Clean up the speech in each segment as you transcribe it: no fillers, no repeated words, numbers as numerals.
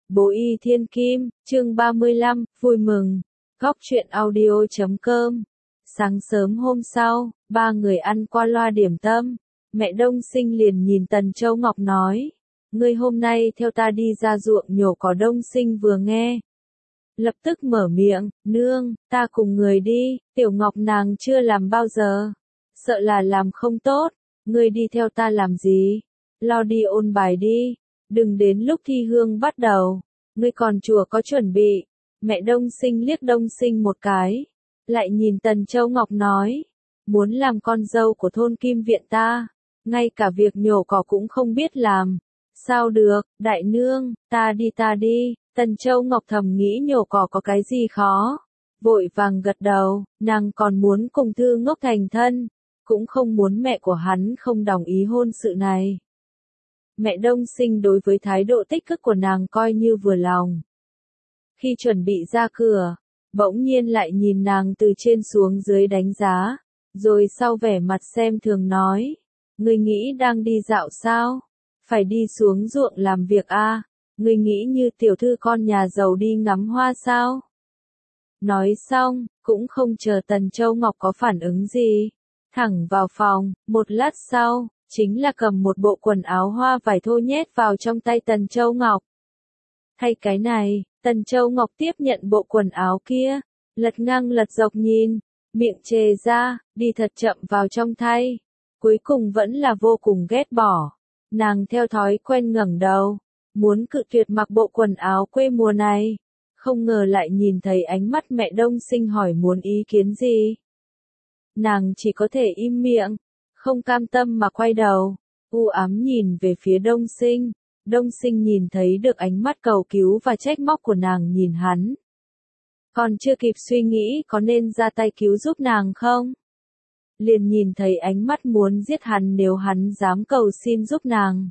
Bố y thiên kim, chương 35, vui mừng. Góc truyện audio.com. Sáng sớm hôm sau, ba người ăn qua loa điểm tâm. Mẹ Đông Sinh liền nhìn Tần Châu Ngọc nói. Ngươi hôm nay theo ta đi ra ruộng nhổ cỏ. Đông Sinh vừa nghe. Lập tức mở miệng, nương, ta cùng người đi, Tiểu Ngọc nàng chưa làm bao giờ. Sợ là làm không tốt, ngươi đi theo ta làm gì? Lo đi ôn bài đi. Đừng đến lúc thi hương bắt đầu, ngươi còn chùa có chuẩn bị. Mẹ Đông Sinh liếc Đông Sinh một cái, lại nhìn Tần Châu Ngọc nói, muốn làm con dâu của thôn Kim Viện ta, ngay cả việc nhổ cỏ cũng không biết làm. Sao được, đại nương, ta đi. Tần Châu Ngọc thầm nghĩ nhổ cỏ có cái gì khó. Vội vàng gật đầu, nàng còn muốn cùng Thư Ngốc thành thân, cũng không muốn mẹ của hắn không đồng ý hôn sự này. Mẹ Đông Sinh đối với thái độ tích cực của nàng coi như vừa lòng. Khi chuẩn bị ra cửa, bỗng nhiên lại nhìn nàng từ trên xuống dưới đánh giá, rồi sau vẻ mặt xem thường nói, ngươi nghĩ đang đi dạo sao? Phải đi xuống ruộng làm việc à? Ngươi nghĩ như tiểu thư con nhà giàu đi ngắm hoa sao? Nói xong, cũng không chờ Tần Châu Ngọc có phản ứng gì, thẳng vào phòng. Một lát sau, chính là cầm một bộ quần áo hoa vải thô nhét vào trong tay Tần Châu Ngọc. Hay cái này, Tần Châu Ngọc tiếp nhận bộ quần áo kia, lật ngang lật dọc nhìn, miệng chề ra, đi thật chậm vào trong thay. Cuối cùng vẫn là vô cùng ghét bỏ. Nàng theo thói quen ngẩng đầu, muốn cự tuyệt mặc bộ quần áo quê mùa này. Không ngờ lại nhìn thấy ánh mắt mẹ Đông Sinh hỏi muốn ý kiến gì. Nàng chỉ có thể im miệng, không cam tâm mà quay đầu, u ám nhìn về phía Đông Sinh. Đông Sinh nhìn thấy được ánh mắt cầu cứu và trách móc của nàng nhìn hắn. Còn chưa kịp suy nghĩ có nên ra tay cứu giúp nàng không? Liền nhìn thấy ánh mắt muốn giết hắn nếu hắn dám cầu xin giúp nàng.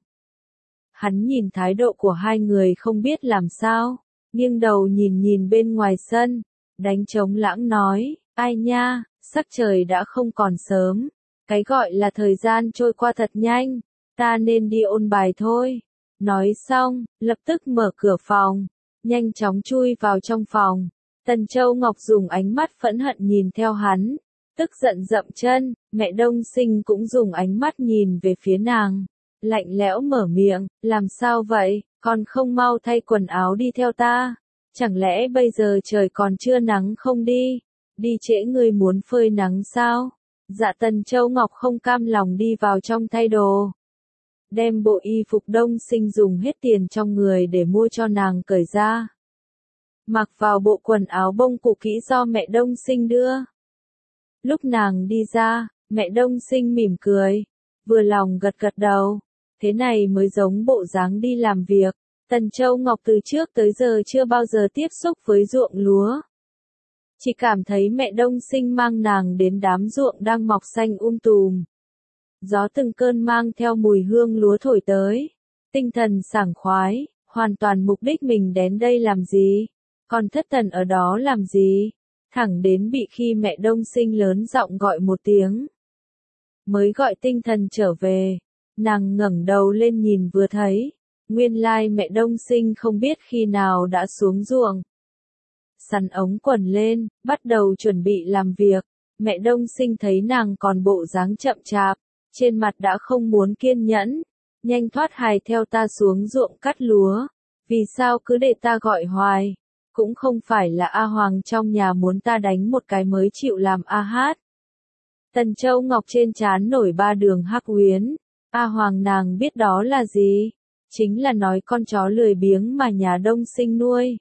Hắn nhìn thái độ của hai người không biết làm sao, nghiêng đầu nhìn bên ngoài sân, đánh trống lãng nói, ai nha, sắc trời đã không còn sớm, cái gọi là thời gian trôi qua thật nhanh, ta nên đi ôn bài thôi. Nói xong, lập tức mở cửa phòng, nhanh chóng chui vào trong phòng. Tần Châu Ngọc dùng ánh mắt phẫn hận nhìn theo hắn, tức giận dậm chân. Mẹ Đông Sinh cũng dùng ánh mắt nhìn về phía nàng, lạnh lẽo mở miệng, làm sao vậy, còn không mau thay quần áo đi theo ta, chẳng lẽ bây giờ trời còn chưa nắng không đi trễ ngươi muốn phơi nắng sao? Dạ Tần Châu Ngọc không cam lòng đi vào trong thay đồ, đem bộ y phục Đông Sinh dùng hết tiền trong người để mua cho nàng cởi ra, mặc vào bộ quần áo bông cũ kỹ do mẹ Đông Sinh đưa. Lúc nàng đi ra, mẹ Đông Sinh mỉm cười, vừa lòng gật đầu, thế này mới giống bộ dáng đi làm việc. Tần Châu Ngọc từ trước tới giờ chưa bao giờ tiếp xúc với ruộng lúa, chỉ cảm thấy mẹ Đông Sinh mang nàng đến đám ruộng đang mọc xanh tùm. Gió từng cơn mang theo mùi hương lúa thổi tới, tinh thần sảng khoái, hoàn toàn mục đích mình đến đây làm gì, còn thất thần ở đó làm gì, thẳng đến bị khi mẹ Đông Sinh lớn giọng gọi một tiếng, mới gọi tinh thần trở về. Nàng ngẩng đầu lên nhìn vừa thấy, nguyên lai mẹ Đông Sinh không biết khi nào đã xuống ruộng, sắn ống quần lên, bắt đầu chuẩn bị làm việc. Mẹ Đông Sinh thấy nàng còn bộ dáng chậm chạp, trên mặt đã không muốn kiên nhẫn, nhanh thoát hài theo ta xuống ruộng cắt lúa, vì sao cứ để ta gọi hoài, cũng không phải là A Hoàng trong nhà muốn ta đánh một cái mới chịu làm A Hát. Tần Châu Ngọc trên trán nổi ba đường hắc uyến, A Hoàng nàng biết đó là gì, chính là nói con chó lười biếng mà nhà Đông Sinh nuôi.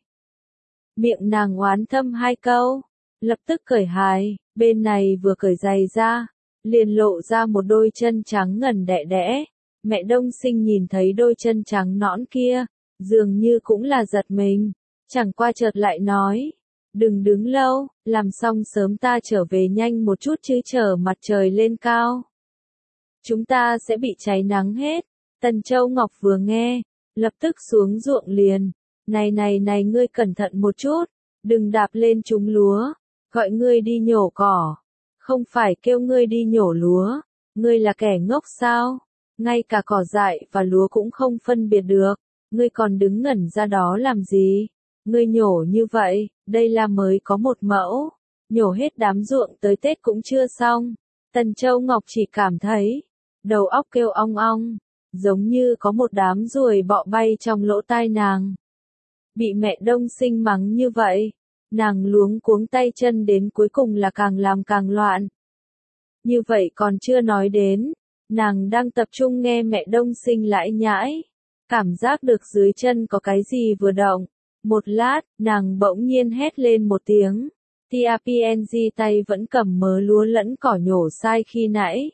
Miệng nàng oán thâm hai câu, lập tức cởi hài, bên này vừa cởi giày ra, liền lộ ra một đôi chân trắng ngần đẽ đẽ. Mẹ Đông Sinh nhìn thấy đôi chân trắng nõn kia, dường như cũng là giật mình, chẳng qua chợt lại nói, đừng đứng lâu, làm xong sớm ta trở về nhanh một chút chứ chờ mặt trời lên cao, chúng ta sẽ bị cháy nắng hết. Tần Châu Ngọc vừa nghe, lập tức xuống ruộng liền, này ngươi cẩn thận một chút, đừng đạp lên trúng lúa, gọi ngươi đi nhổ cỏ, không phải kêu ngươi đi nhổ lúa, ngươi là kẻ ngốc sao, ngay cả cỏ dại và lúa cũng không phân biệt được, Ngươi còn đứng ngẩn ra đó làm gì? Ngươi nhổ như vậy, đây là mới có một mẫu. Nhổ hết đám ruộng tới Tết cũng chưa xong. Tần Châu Ngọc chỉ cảm thấy, đầu óc kêu ong ong, giống như có một đám ruồi bọ bay trong lỗ tai nàng. Bị mẹ Đông Sinh mắng như vậy, nàng luống cuống tay chân đến cuối cùng là càng làm càng loạn. Như vậy còn chưa nói đến, nàng đang tập trung nghe mẹ Đông Sinh lải nhải, cảm giác được dưới chân có cái gì vừa động. Một lát, nàng bỗng nhiên hét lên một tiếng. Tia PNG tay vẫn cầm mớ lúa lẫn cỏ nhổ sai khi nãy.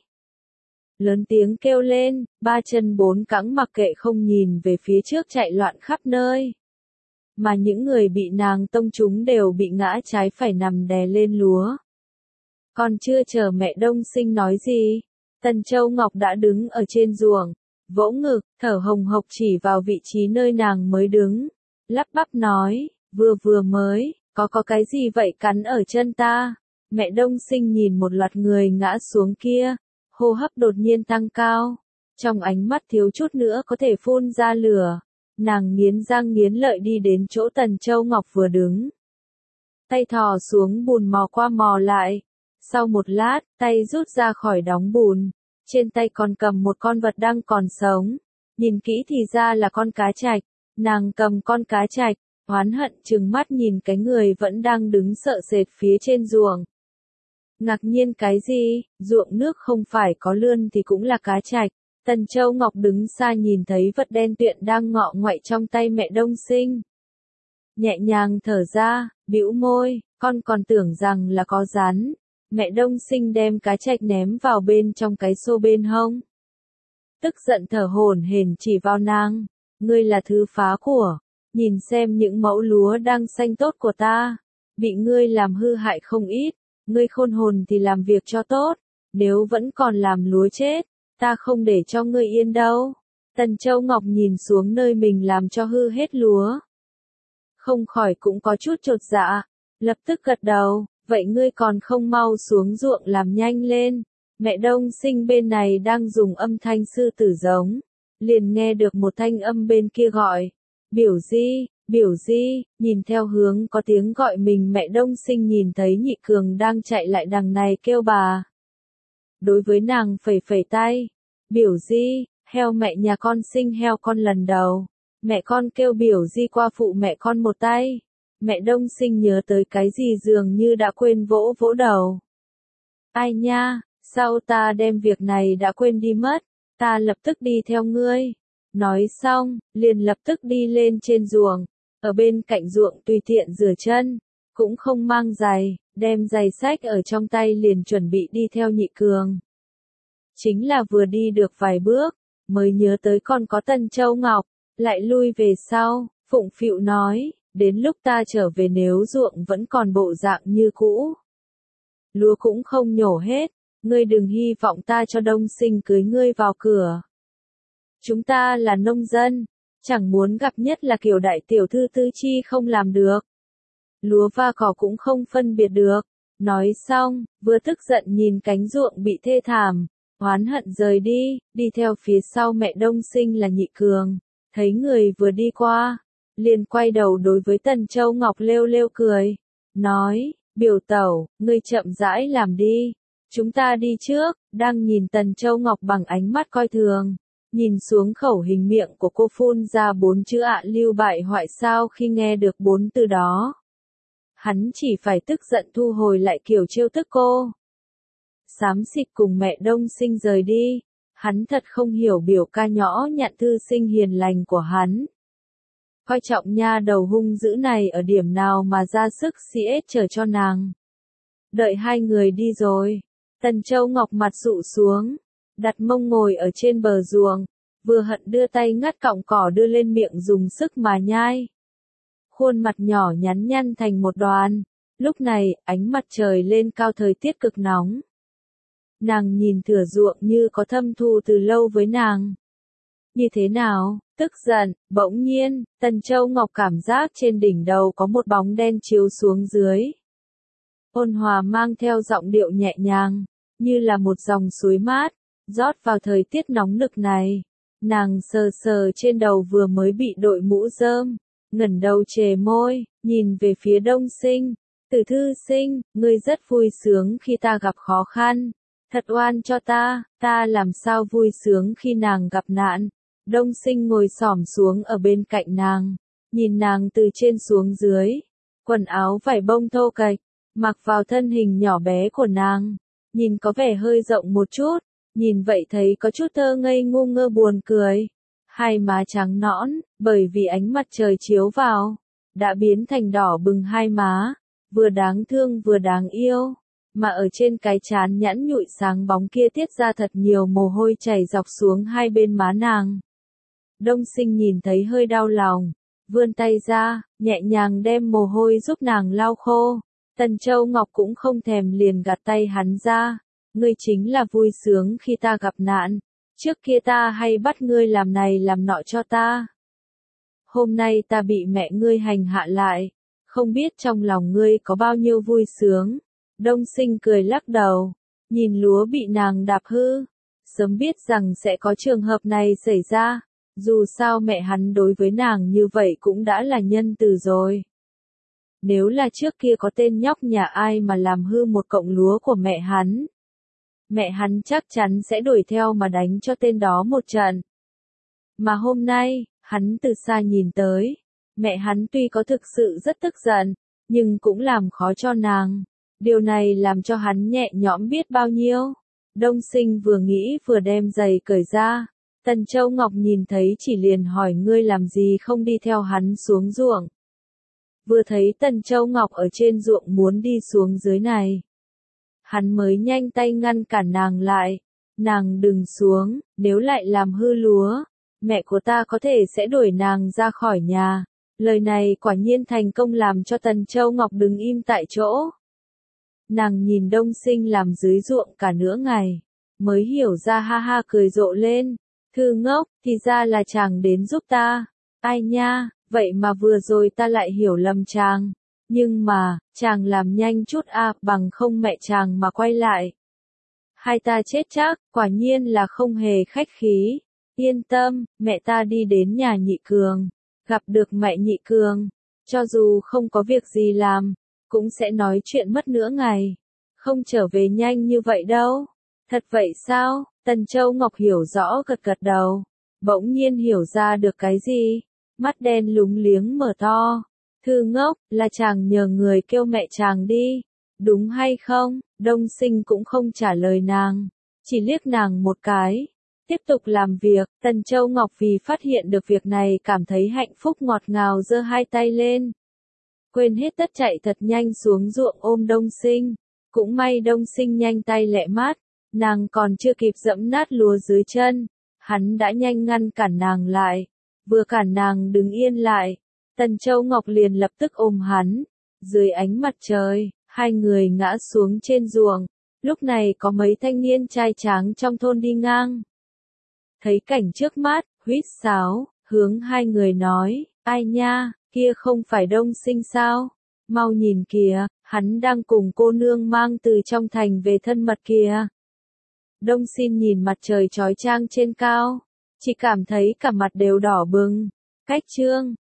Lớn tiếng kêu lên, ba chân bốn cẳng mặc kệ không nhìn về phía trước chạy loạn khắp nơi. Mà những người bị nàng tông trúng đều bị ngã trái phải nằm đè lên lúa. Còn chưa chờ mẹ Đông Sinh nói gì, Tần Châu Ngọc đã đứng ở trên ruộng, vỗ ngực, thở hồng hộc chỉ vào vị trí nơi nàng mới đứng, lắp bắp nói, vừa mới, có cái gì vậy cắn ở chân ta? Mẹ Đông Sinh nhìn một loạt người ngã xuống kia, hô hấp đột nhiên tăng cao, trong ánh mắt thiếu chút nữa có thể phun ra lửa. Nàng nghiến răng nghiến lợi đi đến chỗ Tần Châu Ngọc vừa đứng. Tay thò xuống bùn mò qua mò lại. Sau một lát, tay rút ra khỏi đóng bùn. Trên tay còn cầm một con vật đang còn sống. Nhìn kỹ thì ra là con cá trạch. Nàng cầm con cá trạch, oán hận trừng mắt nhìn cái người vẫn đang đứng sợ sệt phía trên ruộng. Ngạc nhiên cái gì, ruộng nước không phải có lươn thì cũng là cá trạch. Tần Châu Ngọc đứng xa nhìn thấy vật đen tuyện đang ngọ ngoại trong tay mẹ Đông Sinh. Nhẹ nhàng thở ra, bĩu môi, con còn tưởng rằng là có rắn. Mẹ Đông Sinh đem cá trạch ném vào bên trong cái xô bên hông. Tức giận thở hổn hển chỉ vào nàng, ngươi là thứ phá của, nhìn xem những mẫu lúa đang xanh tốt của ta, bị ngươi làm hư hại không ít, ngươi khôn hồn thì làm việc cho tốt, nếu vẫn còn làm lúa chết. Ta không để cho ngươi yên đâu. Tần Châu Ngọc nhìn xuống nơi mình làm cho hư hết lúa. Không khỏi cũng có chút chột dạ. Lập tức gật đầu, vậy ngươi còn không mau xuống ruộng làm nhanh lên. Mẹ Đông Sinh bên này đang dùng âm thanh sư tử giống. Liền nghe được một thanh âm bên kia gọi. Biểu Di, nhìn theo hướng có tiếng gọi mình mẹ Đông Sinh nhìn thấy Nhị Cường đang chạy lại đằng này kêu bà. Đối với nàng phẩy phẩy tay, Biểu Di, heo mẹ nhà con sinh heo con lần đầu, mẹ con kêu Biểu Di qua phụ mẹ con một tay. Mẹ Đông Sinh nhớ tới cái gì dường như đã quên vỗ vỗ đầu. Ai nha, sao ta đem việc này đã quên đi mất, ta lập tức đi theo ngươi. Nói xong, liền lập tức đi lên trên ruộng, ở bên cạnh ruộng tùy tiện rửa chân, cũng không mang giày, đem giày xách ở trong tay liền chuẩn bị đi theo Nhị Cường. Chính là vừa đi được vài bước, mới nhớ tới còn có Tần Châu Ngọc, lại lui về sau, phụng phịu nói, đến lúc ta trở về nếu ruộng vẫn còn bộ dạng như cũ. Lúa cũng không nhổ hết, ngươi đừng hy vọng ta cho Đông Sinh cưới ngươi vào cửa. Chúng ta là nông dân, chẳng muốn gặp nhất là kiểu đại tiểu thư tư chi không làm được. Lúa và cỏ cũng không phân biệt được. Nói xong, vừa tức giận nhìn cánh ruộng bị thê thảm, oán hận rời đi theo phía sau mẹ Đông Sinh là Nhị Cường, thấy người vừa đi qua, liền quay đầu đối với Tần Châu Ngọc lêu lêu cười, nói, biểu tẩu, ngươi chậm rãi làm đi, chúng ta đi trước, đang nhìn Tần Châu Ngọc bằng ánh mắt coi thường, nhìn xuống khẩu hình miệng của cô phun ra 4 chữ ạ lưu bại hoại sao khi nghe được 4 từ đó. Hắn chỉ phải tức giận thu hồi lại kiểu trêu tức cô. Xám xịt cùng mẹ Đông Sinh rời đi, hắn thật không hiểu biểu ca nhỏ nhặn thư sinh hiền lành của hắn. Coi trọng nha đầu hung dữ này ở điểm nào mà ra sức CS chờ cho nàng. Đợi hai người đi rồi, Tần Châu Ngọc mặt dụ xuống, đặt mông ngồi ở trên bờ ruộng, vừa hận đưa tay ngắt cọng cỏ đưa lên miệng dùng sức mà nhai. Khuôn mặt nhỏ nhắn nhăn thành một đoàn, lúc này ánh mặt trời lên cao thời tiết cực nóng. Nàng nhìn thửa ruộng như có thâm thù từ lâu với nàng. Như thế nào, tức giận, bỗng nhiên, Tần Châu Ngọc cảm giác trên đỉnh đầu có một bóng đen chiếu xuống dưới. Ôn hòa mang theo giọng điệu nhẹ nhàng, như là một dòng suối mát, rót vào thời tiết nóng nực này. Nàng sờ sờ trên đầu vừa mới bị đội mũ rơm, ngẩng đầu chề môi, nhìn về phía Đông Sinh. Từ thư sinh, ngươi rất vui sướng khi ta gặp khó khăn. Thật oan cho ta làm sao vui sướng khi nàng gặp nạn. Đông Sinh ngồi xổm xuống ở bên cạnh nàng, nhìn nàng từ trên xuống dưới. Quần áo vải bông thô kệch, mặc vào thân hình nhỏ bé của nàng, nhìn có vẻ hơi rộng một chút, nhìn vậy thấy có chút thơ ngây ngu ngơ buồn cười. Hai má trắng nõn, bởi vì ánh mặt trời chiếu vào, đã biến thành đỏ bừng hai má, vừa đáng thương vừa đáng yêu, mà ở trên cái trán nhẵn nhụi sáng bóng kia tiết ra thật nhiều mồ hôi chảy dọc xuống hai bên má nàng. Đông Sinh nhìn thấy hơi đau lòng, vươn tay ra, nhẹ nhàng đem mồ hôi giúp nàng lau khô. Tần Châu Ngọc cũng không thèm liền gạt tay hắn ra. Ngươi chính là vui sướng khi ta gặp nạn. Trước kia ta hay bắt ngươi làm này làm nọ cho ta. Hôm nay ta bị mẹ ngươi hành hạ lại. Không biết trong lòng ngươi có bao nhiêu vui sướng. Đông Sinh cười lắc đầu, nhìn lúa bị nàng đạp hư. Sớm biết rằng sẽ có trường hợp này xảy ra. Dù sao mẹ hắn đối với nàng như vậy cũng đã là nhân từ rồi. Nếu là trước kia có tên nhóc nhà ai mà làm hư một cọng lúa của mẹ hắn chắc chắn sẽ đuổi theo mà đánh cho tên đó một trận. Mà hôm nay, hắn từ xa nhìn tới, mẹ hắn tuy có thực sự rất tức giận, nhưng cũng làm khó cho nàng. Điều này làm cho hắn nhẹ nhõm biết bao nhiêu. Đông Sinh vừa nghĩ vừa đem giày cởi ra. Tần Châu Ngọc nhìn thấy chỉ liền hỏi ngươi làm gì không đi theo hắn xuống ruộng. Vừa thấy Tần Châu Ngọc ở trên ruộng muốn đi xuống dưới này. Hắn mới nhanh tay ngăn cản nàng lại. Nàng đừng xuống, nếu lại làm hư lúa, mẹ của ta có thể sẽ đuổi nàng ra khỏi nhà. Lời này quả nhiên thành công làm cho Tần Châu Ngọc đứng im tại chỗ. Nàng nhìn Đông Sinh làm dưới ruộng cả nửa ngày, mới hiểu ra ha ha cười rộ lên. Thư ngốc, thì ra là chàng đến giúp ta. Ai nha, vậy mà vừa rồi ta lại hiểu lầm chàng. Nhưng mà, chàng làm nhanh chút bằng không mẹ chàng mà quay lại. Hai ta chết chắc, quả nhiên là không hề khách khí. Yên tâm, mẹ ta đi đến nhà Nhị Cường, gặp được mẹ Nhị Cường. Cho dù không có việc gì làm, cũng sẽ nói chuyện mất nửa ngày. Không trở về nhanh như vậy đâu. Thật vậy sao? Tần Châu Ngọc hiểu rõ gật gật đầu. Bỗng nhiên hiểu ra được cái gì? Mắt đen lúng liếng mở to. Thư ngốc, là chàng nhờ người kêu mẹ chàng đi. Đúng hay không? Đông Sinh cũng không trả lời nàng. Chỉ liếc nàng một cái. Tiếp tục làm việc. Tần Châu Ngọc vì phát hiện được việc này cảm thấy hạnh phúc ngọt ngào giơ hai tay lên. Quên hết tất chạy thật nhanh xuống ruộng ôm Đông Sinh. Cũng may Đông Sinh nhanh tay lẹ mát. Nàng còn chưa kịp dẫm nát lúa dưới chân, hắn đã nhanh ngăn cản nàng lại, vừa cản nàng đứng yên lại, Tần Châu Ngọc liền lập tức ôm hắn, dưới ánh mặt trời, hai người ngã xuống trên ruộng, lúc này có mấy thanh niên trai tráng trong thôn đi ngang. Thấy cảnh trước mắt, huýt sáo, hướng hai người nói, ai nha, kia không phải Đông Sinh sao, mau nhìn kìa, hắn đang cùng cô nương mang từ trong thành về thân mật kìa. Đông Sinh nhìn mặt trời chói chang trên cao, chỉ cảm thấy cả mặt đều đỏ bừng. Cách chương